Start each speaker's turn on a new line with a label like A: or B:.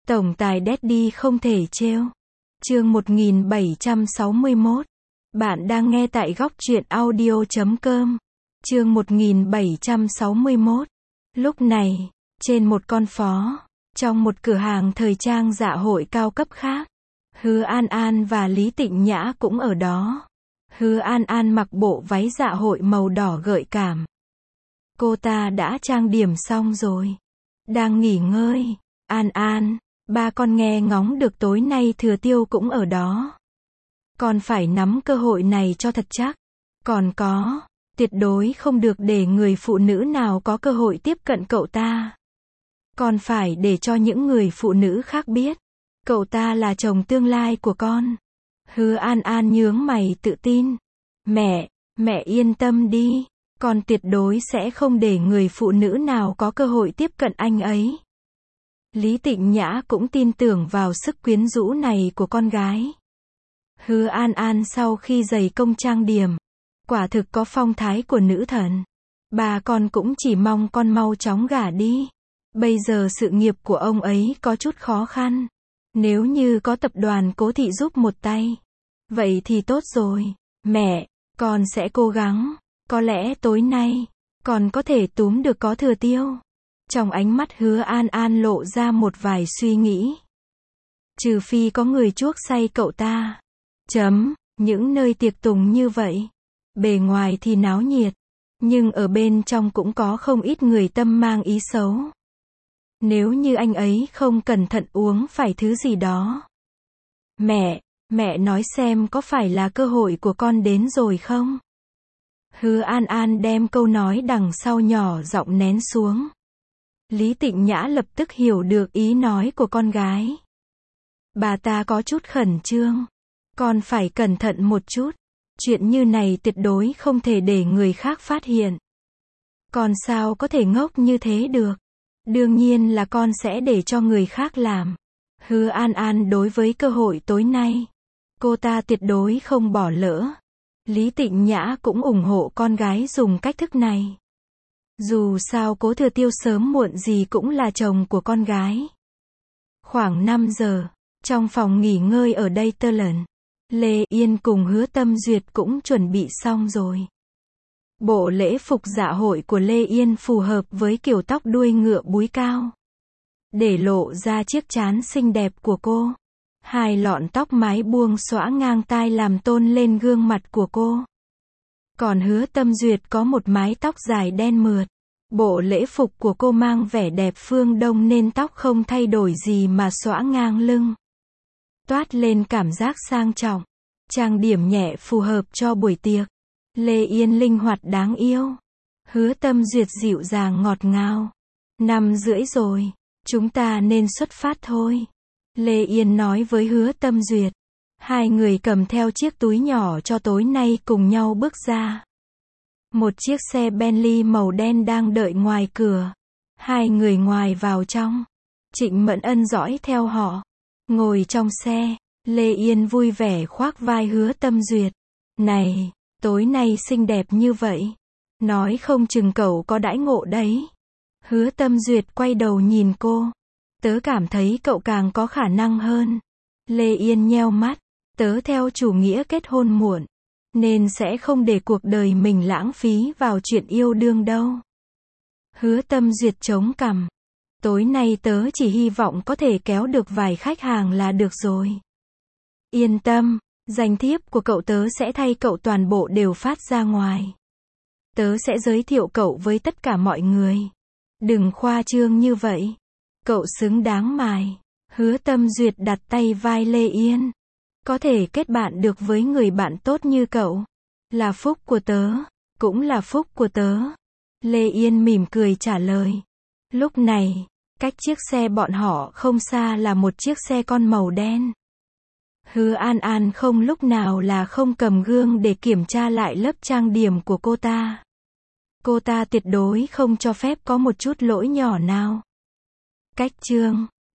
A: Tổng tài Daddy không thể trêu. Chương 1761. Bạn đang nghe tại góc truyện audio.com. Chương 1761. Lúc này, trên một con phố, trong một cửa hàng thời trang dạ hội cao cấp khác, Hứa An An và Lý Tịnh Nhã cũng ở đó. Hứa An An mặc bộ váy dạ hội màu đỏ gợi cảm. Cô ta đã trang điểm xong rồi. Đang nghỉ ngơi. An An, ba con nghe ngóng được tối nay Thừa Tiêu cũng ở đó. Con phải nắm cơ hội này cho thật chắc. Còn có, tuyệt đối không được để người phụ nữ nào có cơ hội tiếp cận cậu ta. Con phải để cho những người phụ nữ khác biết, cậu ta là chồng tương lai của con. Hứa An An nhướng mày tự tin. Mẹ yên tâm đi, con tuyệt đối sẽ không để người phụ nữ nào có cơ hội tiếp cận anh ấy. Lý Tịnh Nhã cũng tin tưởng vào sức quyến rũ này của con gái. Hứa An An sau khi dày công trang điểm, quả thực có phong thái của nữ thần. Bà con cũng chỉ mong con mau chóng gả đi. Bây giờ sự nghiệp của ông ấy có chút khó khăn. Nếu như có tập đoàn Cố Thị giúp một tay, vậy thì tốt rồi. Mẹ, con sẽ cố gắng. Có lẽ tối nay, con có thể túm được có Thừa Tiêu. Trong ánh mắt Hứa An An lộ ra một vài suy nghĩ. Trừ phi có người chuốc say cậu ta. Những nơi tiệc tùng như vậy, bề ngoài thì náo nhiệt, nhưng ở bên trong cũng có không ít người tâm mang ý xấu. Nếu như anh ấy không cẩn thận uống phải thứ gì đó. Mẹ nói xem có phải là cơ hội của con đến rồi không? Hứa An An đem câu nói đằng sau nhỏ giọng nén xuống. Lý Tịnh Nhã lập tức hiểu được ý nói của con gái. Bà ta có chút khẩn trương. Con phải cẩn thận một chút. Chuyện như này tuyệt đối không thể để người khác phát hiện. Con sao có thể ngốc như thế được? Đương nhiên là con sẽ để cho người khác làm. Hứa An An đối với cơ hội tối nay, cô ta tuyệt đối không bỏ lỡ. Lý Tịnh Nhã cũng ủng hộ con gái dùng cách thức này. Dù sao Cố Thừa Tiêu sớm muộn gì cũng là chồng của con gái. Khoảng 5 giờ, trong phòng nghỉ ngơi ở đây tơ lần, Lê Yên cùng Hứa Tâm Duyệt cũng chuẩn bị xong rồi. Bộ lễ phục dạ hội của Lê Yên phù hợp với kiểu tóc đuôi ngựa búi cao, để lộ ra chiếc trán xinh đẹp của cô. Hai lọn tóc mái buông xõa ngang tai làm tôn lên gương mặt của cô. Còn Hứa Tâm Duyệt có một mái tóc dài đen mượt. Bộ lễ phục của cô mang vẻ đẹp phương Đông nên tóc không thay đổi gì mà xõa ngang lưng, toát lên cảm giác sang trọng. Trang điểm nhẹ phù hợp cho buổi tiệc. Lê Yên linh hoạt đáng yêu. Hứa Tâm Duyệt dịu dàng ngọt ngào. 5:30 rồi, chúng ta nên xuất phát thôi. Lê Yên nói với Hứa Tâm Duyệt. Hai người cầm theo chiếc túi nhỏ cho tối nay cùng nhau bước ra. Một chiếc xe Bentley màu đen đang đợi ngoài cửa. Hai người ngoài vào trong. Trịnh Mẫn Ân dõi theo họ. Ngồi trong xe, Lê Yên vui vẻ khoác vai Hứa Tâm Duyệt. Này, tối nay xinh đẹp như vậy. Nói không chừng cậu có đãi ngộ đấy. Hứa Tâm Duyệt quay đầu nhìn cô. Tớ cảm thấy cậu càng có khả năng hơn. Lê Yên nheo mắt. Tớ theo chủ nghĩa kết hôn muộn, nên sẽ không để cuộc đời mình lãng phí vào chuyện yêu đương đâu. Hứa Tâm Duyệt chống cằm. Tối nay tớ chỉ hy vọng có thể kéo được vài khách hàng là được rồi. Yên tâm, danh thiếp của cậu tớ sẽ thay cậu toàn bộ đều phát ra ngoài. Tớ sẽ giới thiệu cậu với tất cả mọi người. Đừng khoa trương như vậy. Cậu xứng đáng mài. Hứa Tâm Duyệt đặt tay vai Lê Yên. Có thể kết bạn được với người bạn tốt như cậu là phúc của tớ, cũng là phúc của tớ. Lê Yên mỉm cười trả lời. Lúc này, cách chiếc xe bọn họ không xa là một chiếc xe con màu đen. Hứa An An không lúc nào là không cầm gương để kiểm tra lại lớp trang điểm của cô ta. Cô ta tuyệt đối không cho phép có một chút lỗi nhỏ nào. Cách chương